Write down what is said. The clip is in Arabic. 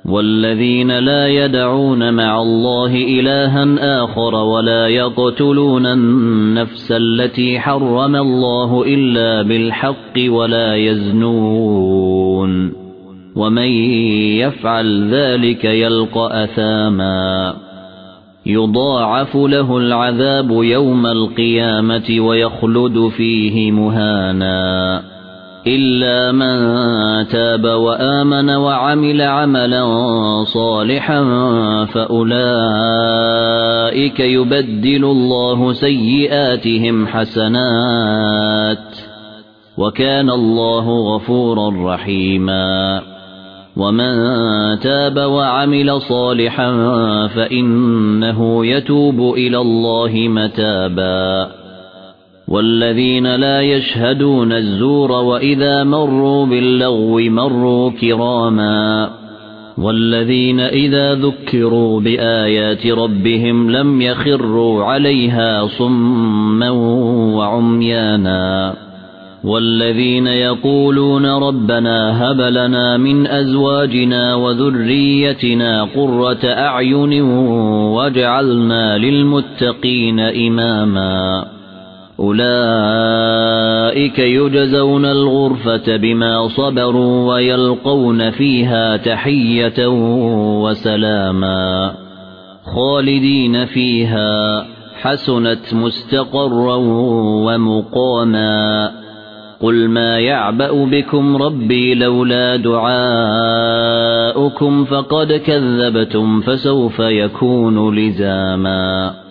والذين لا يدعون مع الله إلها آخر ولا يقتلون النفس التي حرم الله إلا بالحق ولا يزنون ومن يفعل ذلك يلقى أثاما يضاعف له العذاب يوم القيامة ويخلد فيه مهانا إلا من تاب وآمن وعمل عملا صالحا فأولئك يبدل الله سيئاتهم حسنات وكان الله غفورا رحيما ومن تاب وعمل صالحا فإنه يتوب إلى الله متابا والذين لا يشهدون الزور وإذا مروا باللغو مروا كراما والذين إذا ذكروا بآيات ربهم لم يخروا عليها صما وعميانا والذين يقولون ربنا هب لنا من أزواجنا وذريتنا قرة أعين واجعلنا للمتقين إماما أولئك يجزون الغرفة بما صبروا ويلقون فيها تحية وسلاما خالدين فيها حسنت مستقرا ومقاما قل ما يعبأ بكم ربي لولا دعاؤكم فقد كذبتم فسوف يكون لزاما